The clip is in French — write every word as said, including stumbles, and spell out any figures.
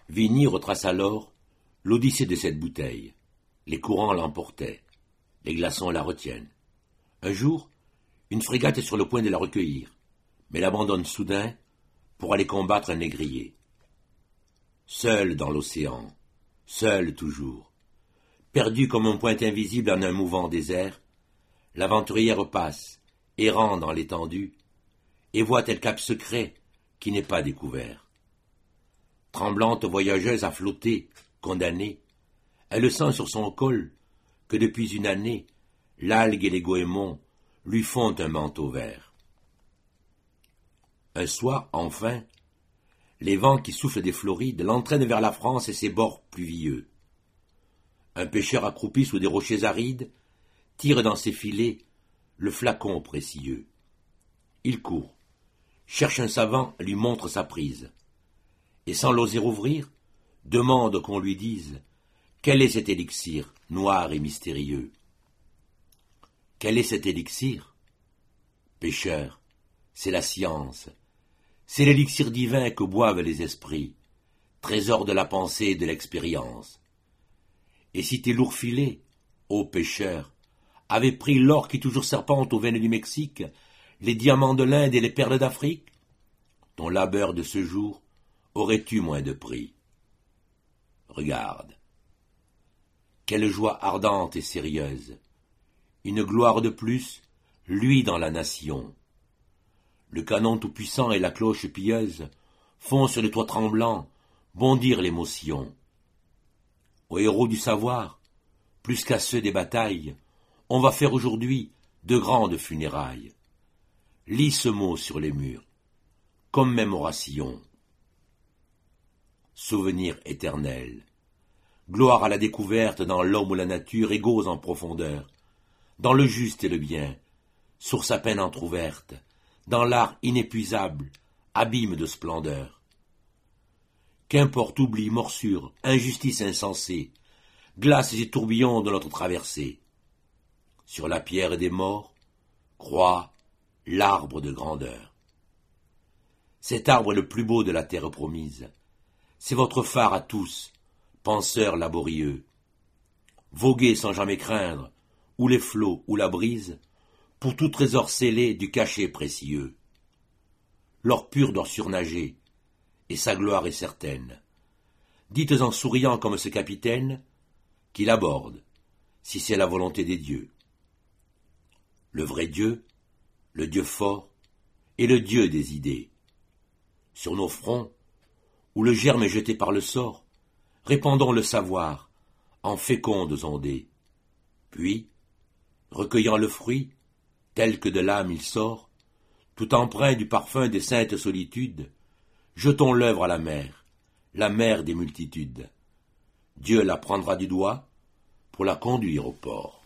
Vigny retrace alors l'odyssée de cette bouteille. Les courants l'emportaient, les glaçons la retiennent. Un jour, une frégate est sur le point de la recueillir, mais l'abandonne soudain pour aller combattre un négrier. Seul dans l'océan, seul toujours, perdu comme un point invisible en un mouvant désert, l'aventurière passe, errant dans l'étendue, et voit tel cap secret qui n'est pas découvert. Tremblante voyageuse à flotter, condamnée, elle sent sur son col que depuis une année, l'algue et les goémons lui font un manteau vert. Un soir, enfin, les vents qui soufflent des Florides l'entraînent vers la France et ses bords pluvieux. Un pêcheur accroupi sous des rochers arides tire dans ses filets le flacon précieux. Il court, cherche un savant, lui montre sa prise, et sans l'oser ouvrir, demande qu'on lui dise quel est cet élixir noir et mystérieux. Quel est cet élixir? Pêcheur, c'est la science, c'est l'élixir divin que boivent les esprits, trésor de la pensée et de l'expérience. Et si tes lourds filets, ô pêcheur, avaient pris l'or qui toujours serpente aux veines du Mexique, les diamants de l'Inde et les perles d'Afrique, ton labeur de ce jour aurait eu moins de prix. Regarde. Quelle joie ardente et sérieuse, une gloire de plus, lui dans la nation. Le canon tout-puissant et la cloche pieuse font sur les toits tremblants bondir l'émotion. Aux héros du savoir, plus qu'à ceux des batailles, on va faire aujourd'hui de grandes funérailles. Lis ce mot sur les murs, commémoration. Souvenir éternel, gloire à la découverte dans l'homme ou la nature égaux en profondeur, dans le juste et le bien, source à peine entr'ouverte, dans l'art inépuisable, abîme de splendeur. Qu'importe oubli, morsure, injustice insensée, glaces et tourbillons de notre traversée. Sur la pierre des morts, croît l'arbre de grandeur. Cet arbre est le plus beau de la terre promise. C'est votre phare à tous, penseurs laborieux. Voguez sans jamais craindre, ou les flots ou la brise, pour tout trésor scellé du cachet précieux. L'or pur doit surnager, et sa gloire est certaine. Dites en souriant comme ce capitaine, qu'il aborde, si c'est la volonté des dieux. Le vrai Dieu, le Dieu fort, est le Dieu des idées. Sur nos fronts, où le germe est jeté par le sort, répandons le savoir, en fécondes ondées. Puis, recueillant le fruit, tel que de l'âme il sort, tout empreint du parfum des saintes solitudes, jetons l'œuvre à la mer, la mer des multitudes. Dieu la prendra du doigt pour la conduire au port.